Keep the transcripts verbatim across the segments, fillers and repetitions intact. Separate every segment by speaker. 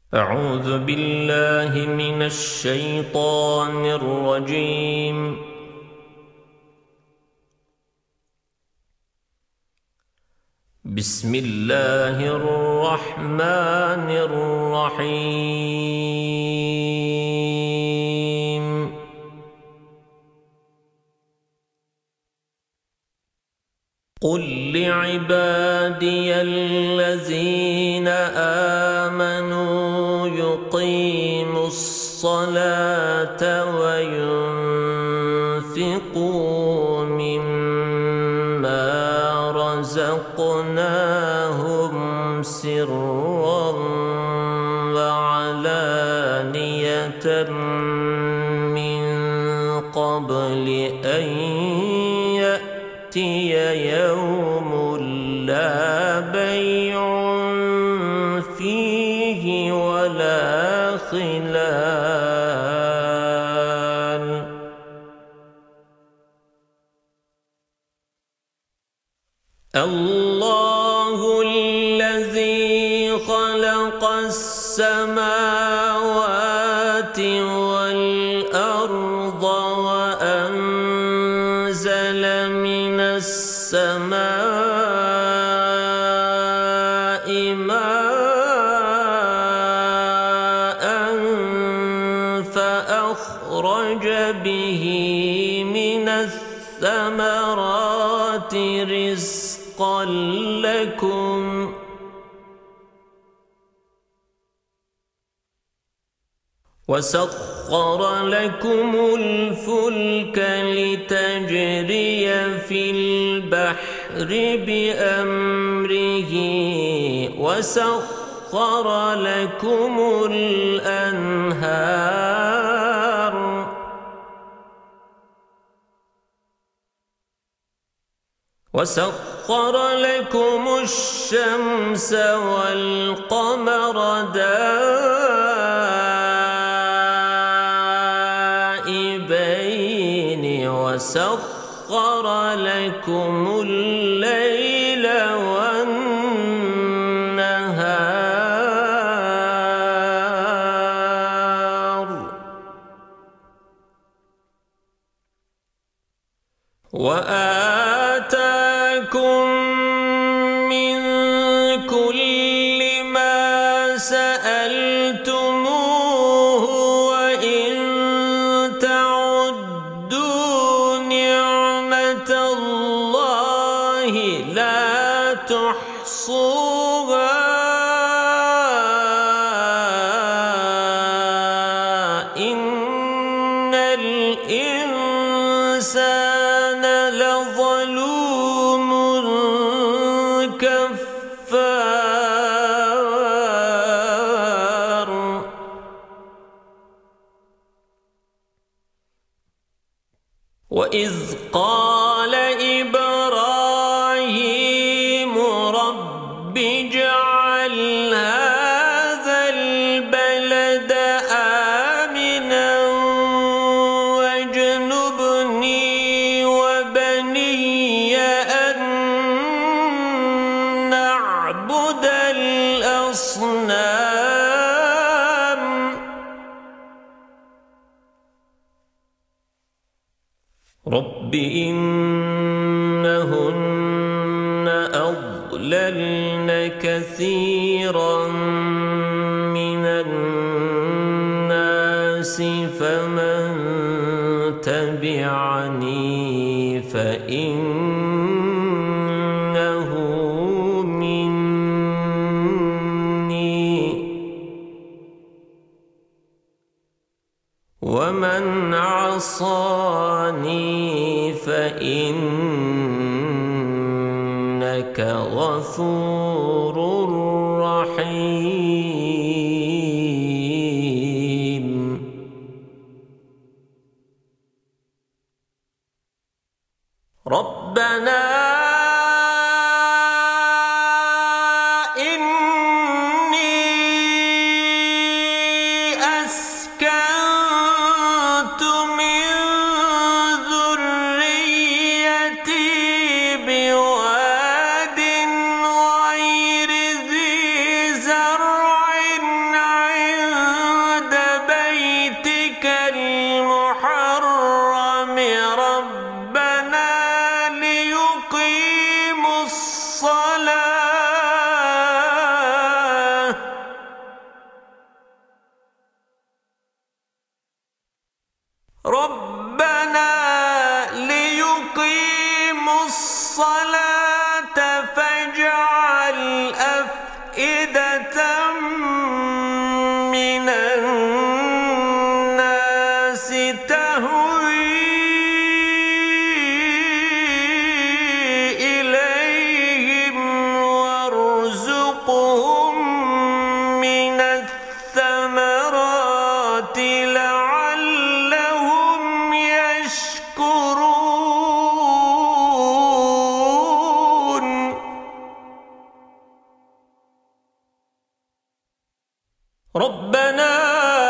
Speaker 1: أعوذ بالله من الشيطان الرجيم. بسم الله الرحمن الرحيم. قل لعبادي الذين آمنوا يقيموا الصلاة وينفقوا مما رزقناهم سرا وعلانية من قبل أن يأتي يوم لا بيع فيه ولا خلال. الله الذي خلق السماوات والأرض وأنزل من السماء ماء فأخرج به من الثمرات رزقا لكم وسخر لكم الفلك لتجري في البحر بأمره وسخر لكم الأنهار وسخر لكم الشمس والقمر دائبين وسخر لكم الليل والنهار وآتاكم من كل ما سألتموه وإن تعدوا نعمة الله لا تحصوها إن الإنسان لظلوم كفار. وإذ قال إبراهيم رب اجعل هذا البلد آمنا واجنبني وبني أن نعبد الأصنام. رب إنهن أضللن كثيرا من الناس فمن تبعني فإنه مني ومن عصاني فإنك غفور رحيم. ربنا إني أسكنت من ذريتي بواد غير ذي زرع الصلاة ربنا ليقيموا الصلاة فاجعل أفئدة من الناس تهوي إليهم وارزقهم من الثمرات لعلهم يشكرون ربنا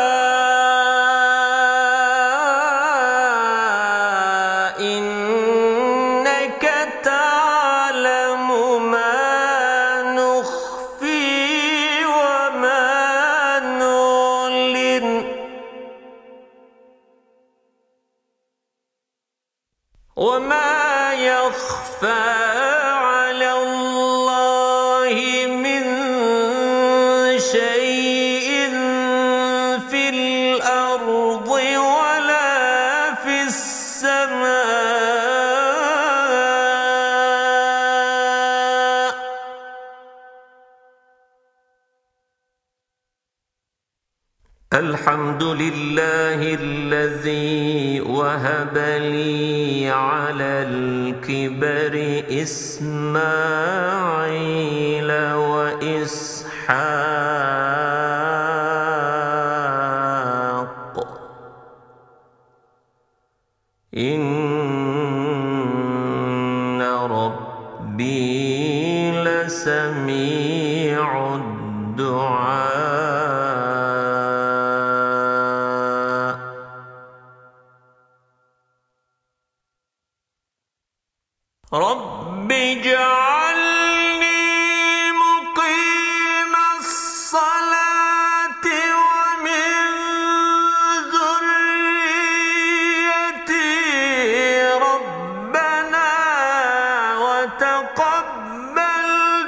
Speaker 1: إنك تعلم ما نخفي وما نعلن وما يخفى على الله من شيء في الأرض ولا في السماء الحمد لله الذي وهب لي على الكبر إسماعيل وإسحاق إن ربي لسميع الدعاء رب اجعلني مقيم الصلاة ومن ذريتي ربنا وتقبل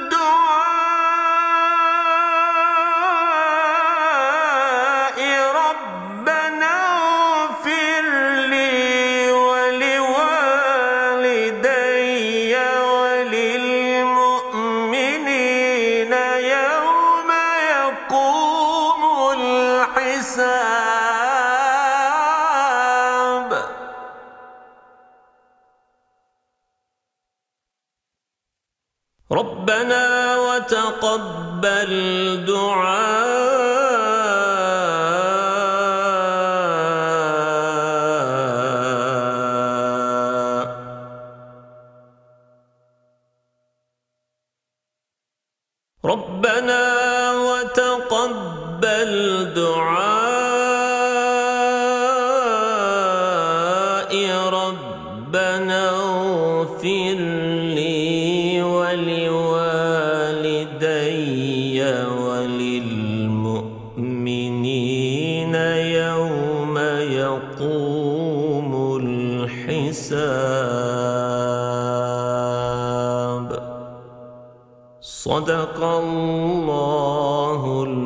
Speaker 1: دعائي ربنا اغفر لي ولوالدي وللمؤمنين يوم يقوم الحساب ربنا وتقبل دعاء ربنا وتقبل دعائي ربنا اغفر لي ولوالدي وللمؤمنين يوم يقوم الحساب صدق الله